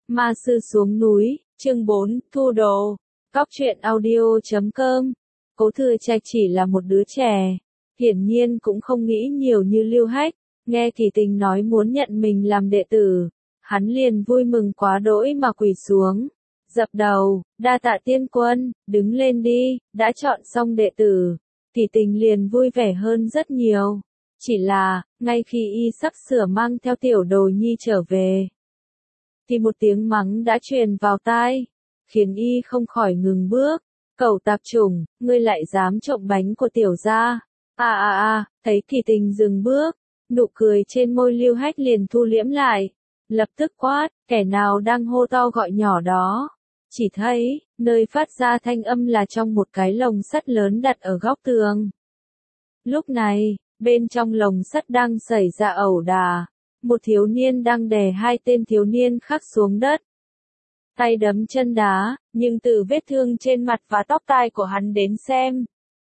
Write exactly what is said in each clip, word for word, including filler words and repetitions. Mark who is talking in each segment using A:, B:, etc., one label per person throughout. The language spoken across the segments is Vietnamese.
A: Ma sư xuống núi, chương bốn, thu đồ. Cóc truyện audio chấm com. Cố Thừa Trạch chỉ là một đứa trẻ, hiển nhiên cũng không nghĩ nhiều như Lưu Hách, nghe Kỳ Tình nói muốn nhận mình làm đệ tử, hắn liền vui mừng quá đỗi mà quỳ xuống, dập đầu, đa tạ tiên quân, đứng lên đi, đã chọn xong đệ tử. Kỳ Tình liền vui vẻ hơn rất nhiều, chỉ là, ngay khi y sắp sửa mang theo tiểu đồ nhi trở về, thì một tiếng mắng đã truyền vào tai, khiến y không khỏi ngừng bước. Cẩu tạp chủng, ngươi lại dám trộm bánh của tiểu gia. À à à, thấy Kỳ Tình dừng bước, nụ cười trên môi Lưu Hách liền thu liễm lại, lập tức quát, kẻ nào đang hô to gọi nhỏ đó. Chỉ thấy, nơi phát ra thanh âm là trong một cái lồng sắt lớn đặt ở góc tường. Lúc này, bên trong lồng sắt đang xảy ra ẩu đả, một thiếu niên đang đè hai tên thiếu niên khác xuống đất. Tay đấm chân đá, nhưng từ vết thương trên mặt và tóc tai của hắn đến xem,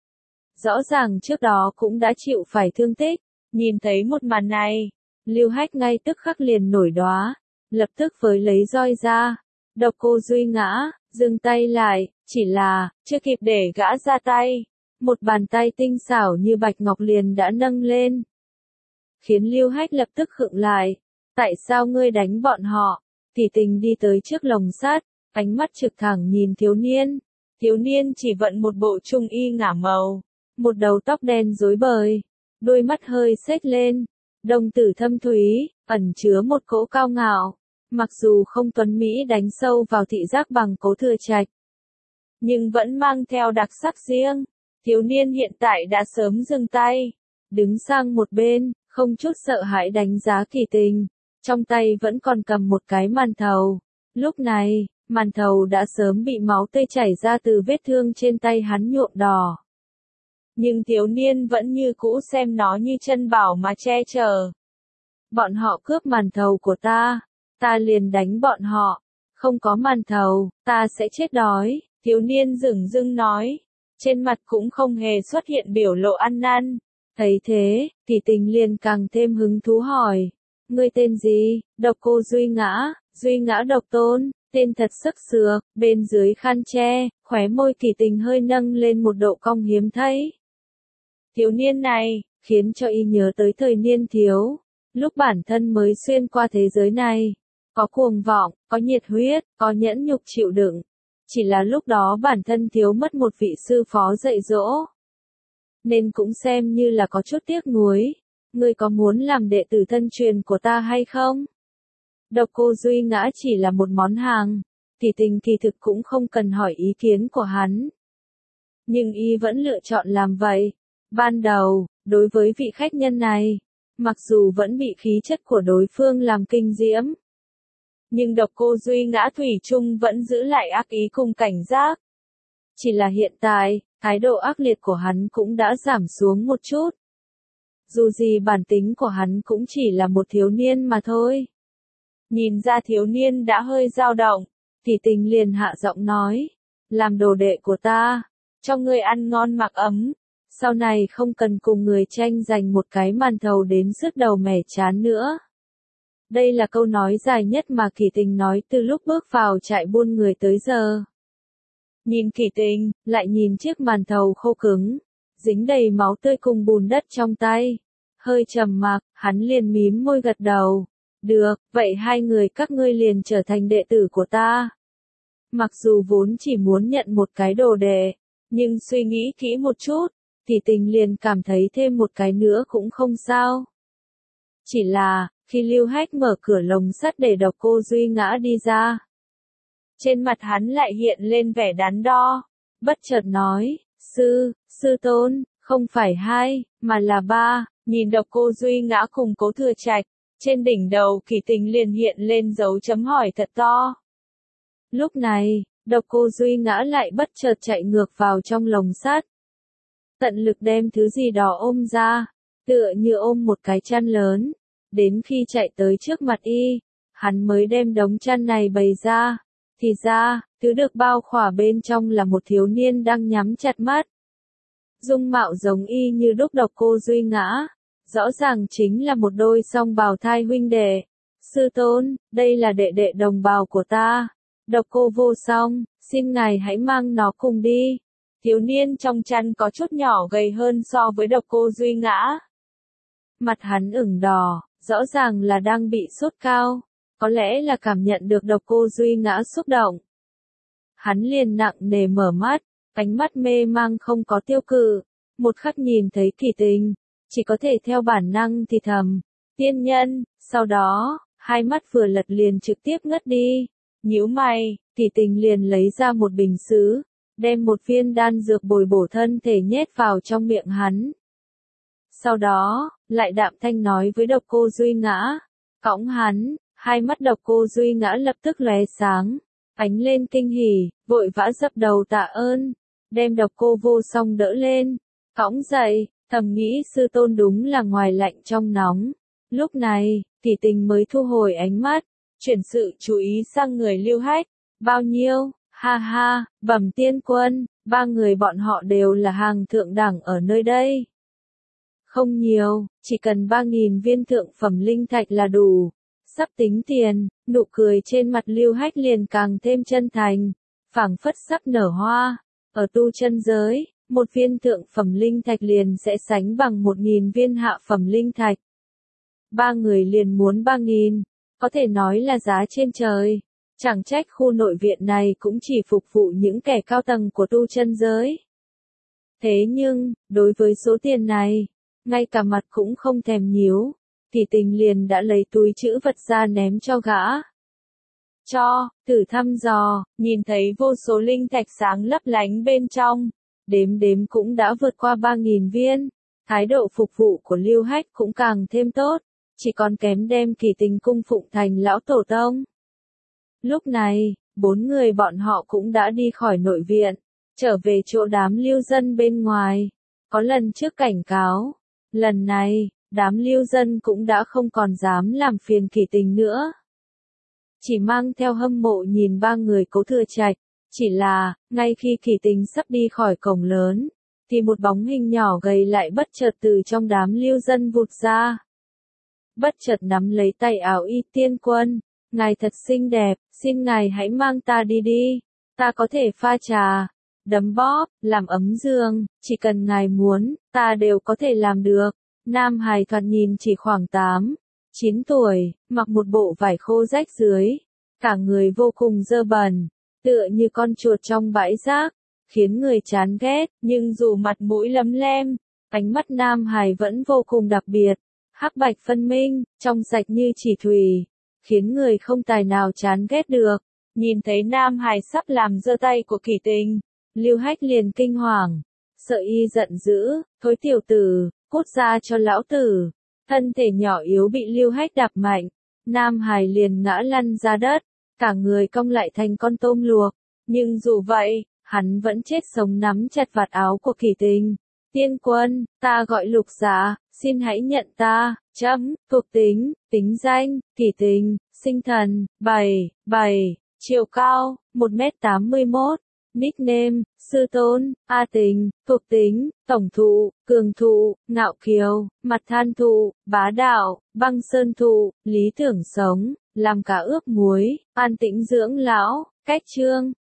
A: rõ ràng trước đó cũng đã chịu phải thương tích. Nhìn thấy một màn này, Lưu Hách ngay tức khắc liền nổi đoá, lập tức với lấy roi ra. Độc Cô Duy ngã, dừng tay lại, chỉ là, chưa kịp để gã ra tay, một bàn tay tinh xảo như bạch ngọc liền đã nâng lên, khiến Lưu Hách lập tức khựng lại. Tại sao ngươi đánh bọn họ? Kỳ Tình đi tới trước lồng sắt, ánh mắt trực thẳng nhìn thiếu niên. Thiếu niên chỉ vận một bộ trung y ngả màu, một đầu tóc đen rối bời, đôi mắt hơi xếch lên, đồng tử thâm thúy, ẩn chứa một cỗ cao ngạo. Mặc dù không tuấn mỹ đánh sâu vào thị giác bằng Cố Thừa Trạch, nhưng vẫn mang theo đặc sắc riêng. Thiếu niên hiện tại đã sớm dừng tay, đứng sang một bên, không chút sợ hãi đánh giá Kỳ Tình, trong tay vẫn còn cầm một cái màn thầu. Lúc này, màn thầu đã sớm bị máu tươi chảy ra từ vết thương trên tay hắn nhuộm đỏ. Nhưng thiếu niên vẫn như cũ xem nó như chân bảo mà che chở. Bọn họ cướp màn thầu của ta, ta liền đánh bọn họ, không có màn thầu, ta sẽ chết đói. Thiếu niên dửng dưng nói, trên mặt cũng không hề xuất hiện biểu lộ ăn năn. Thấy thế, Kỳ Tình liền càng thêm hứng thú hỏi, ngươi tên gì? Độc Cô Duy ngã, Duy ngã độc tôn, tên thật sức sược. Bên dưới khăn che, khóe môi Kỳ Tình hơi nâng lên một độ cong hiếm thấy. Thiếu niên này, khiến cho y nhớ tới thời niên thiếu, lúc bản thân mới xuyên qua thế giới này, có cuồng vọng, có nhiệt huyết, có nhẫn nhục chịu đựng. Chỉ là lúc đó bản thân thiếu mất một vị sư phó dạy dỗ, nên cũng xem như là có chút tiếc nuối. Ngươi có muốn làm đệ tử thân truyền của ta hay không? Độc Cô Duy ngã chỉ là một món hàng, Kỳ Tình kỳ thực cũng không cần hỏi ý kiến của hắn. Nhưng y vẫn lựa chọn làm vậy. Ban đầu, đối với vị khách nhân này, mặc dù vẫn bị khí chất của đối phương làm kinh diễm, nhưng Độc Cô Duy ngã thủy chung vẫn giữ lại ác ý cùng cảnh giác. Chỉ là hiện tại, thái độ ác liệt của hắn cũng đã giảm xuống một chút. Dù gì bản tính của hắn cũng chỉ là một thiếu niên mà thôi. Nhìn ra thiếu niên đã hơi dao động, Kỳ Tình liền hạ giọng nói, làm đồ đệ của ta, cho ngươi ăn ngon mặc ấm, sau này không cần cùng người tranh giành một cái màn thầu đến sứt đầu mẻ chán nữa. Đây là câu nói dài nhất mà Kỳ Tình nói từ lúc bước vào trại buôn người tới giờ. Nhìn Kỳ Tình, lại nhìn chiếc màn thầu khô cứng, dính đầy máu tươi cùng bùn đất trong tay. Hơi trầm mặc, hắn liền mím môi gật đầu. Được, vậy hai người các ngươi liền trở thành đệ tử của ta. Mặc dù vốn chỉ muốn nhận một cái đồ đệ, nhưng suy nghĩ kỹ một chút, Kỳ Tình liền cảm thấy thêm một cái nữa cũng không sao. Chỉ là, khi Lưu Hách mở cửa lồng sắt để Độc Cô Duy ngã đi ra, trên mặt hắn lại hiện lên vẻ đắn đo, bất chợt nói, sư, sư tôn, không phải hai, mà là ba. Nhìn Độc Cô Duy ngã cùng Cố Thừa Trạch, trên đỉnh đầu Kỳ Tình liền hiện lên dấu chấm hỏi thật to. Lúc này, Độc Cô Duy ngã lại bất chợt chạy ngược vào trong lồng sắt, tận lực đem thứ gì đó ôm ra, tựa như ôm một cái chăn lớn. Đến khi chạy tới trước mặt y, hắn mới đem đống chăn này bày ra. Thì ra, thứ được bao khỏa bên trong là một thiếu niên đang nhắm chặt mắt. Dung mạo giống y như đúc Độc Cô Duy ngã, rõ ràng chính là một đôi song bào thai huynh đệ. Sư tôn, đây là đệ đệ đồng bào của ta. Độc Cô Vô Song, xin ngài hãy mang nó cùng đi. Thiếu niên trong chăn có chút nhỏ gầy hơn so với Độc Cô Duy Ngã. Mặt hắn ửng đỏ, rõ ràng là đang bị sốt cao. Có lẽ là cảm nhận được Độc Cô Duy Ngã xúc động. Hắn liền nặng nề mở mắt, ánh mắt mê mang không có tiêu cự. Một khắc nhìn thấy Kỳ Tình, chỉ có thể theo bản năng thì thầm, tiên nhân, sau đó, hai mắt vừa lật liền trực tiếp ngất đi. Nhíu mày, Kỳ Tình liền lấy ra một bình sứ, đem một viên đan dược bồi bổ thân thể nhét vào trong miệng hắn. Sau đó, lại đạm thanh nói với Độc Cô Duy Ngã, cõng hắn. Hai mắt Độc Cô Duy Ngã lập tức lóe sáng, ánh lên kinh hỉ, vội vã dập đầu tạ ơn, đem Độc Cô Vô Song đỡ lên, cõng dậy, thầm nghĩ sư tôn đúng là ngoài lạnh trong nóng. Lúc này, Kỳ Tình mới thu hồi ánh mắt, chuyển sự chú ý sang người Lưu Hách, bao nhiêu, ha ha, Bẩm tiên quân, ba người bọn họ đều là hàng thượng đẳng ở nơi đây. Không nhiều, chỉ cần ba nghìn viên thượng phẩm linh thạch là đủ. Sắp tính tiền, nụ cười trên mặt Lưu Hách liền càng thêm chân thành, phảng phất sắp nở hoa. Ở tu chân giới, một viên thượng phẩm linh thạch liền sẽ sánh bằng một nghìn viên hạ phẩm linh thạch. Ba người liền muốn ba nghìn, có thể nói là giá trên trời. Chẳng trách khu nội viện này cũng chỉ phục vụ những kẻ cao tầng của tu chân giới. Thế nhưng, đối với số tiền này, ngay cả mặt cũng không thèm nhíu. Kỳ Tình liền đã lấy túi trữ vật ra ném cho gã. Cho, thử thăm dò, nhìn thấy vô số linh thạch sáng lấp lánh bên trong. Đếm đếm cũng đã vượt qua ba nghìn viên. Thái độ phục vụ của Lưu Hách cũng càng thêm tốt. Chỉ còn kém đem Kỳ Tình cung phụng thành lão tổ tông. Lúc này, bốn người bọn họ cũng đã đi khỏi nội viện. Trở về chỗ đám lưu dân bên ngoài. Có lần trước cảnh cáo. Lần này, đám lưu dân cũng đã không còn dám làm phiền Kỳ Tình nữa. Chỉ mang theo hâm mộ nhìn ba người Cố Thừa Trạch. Chỉ là, ngay khi Kỳ Tình sắp đi khỏi cổng lớn, thì một bóng hình nhỏ gầy lại bất chợt từ trong đám lưu dân vụt ra. Bất chợt nắm lấy tay áo y tiên quân. Ngài thật xinh đẹp, xin ngài hãy mang ta đi đi. Ta có thể pha trà, đấm bóp, làm ấm giường, chỉ cần ngài muốn, ta đều có thể làm được. Nam hài thoạt nhìn chỉ khoảng tám, chín tuổi, mặc một bộ vải khô rách dưới, cả người vô cùng dơ bẩn, tựa như con chuột trong bãi rác, khiến người chán ghét, nhưng dù mặt mũi lấm lem, ánh mắt nam hài vẫn vô cùng đặc biệt, hắc bạch phân minh, trong sạch như chỉ thủy, khiến người không tài nào chán ghét được. Nhìn thấy nam hài sắp làm giơ tay của Kỳ Tình, Lưu Hách liền kinh hoàng, sợ y giận dữ, thối tiểu tử, cút ra cho lão tử. Thân thể nhỏ yếu bị Lưu Hách đạp mạnh, nam hài liền ngã lăn ra đất, cả người cong lại thành con tôm luộc, nhưng dù vậy, hắn vẫn chết sống nắm chặt vạt áo của Kỳ Tình. Tiên quân, ta gọi Lục Dạ, xin hãy nhận ta, chấm, thuộc tính, tính danh, Kỳ Tình, sinh thần, bảy, bảy, chiều cao, một mét tám mươi mốt, nickname, sư tôn, A Tình, thuộc tính, tổng thụ, cường thụ, ngạo kiều, mặt than thụ, bá đạo, băng sơn thụ, lý tưởng sống, làm cá ướp muối, an tĩnh dưỡng lão, cách chương.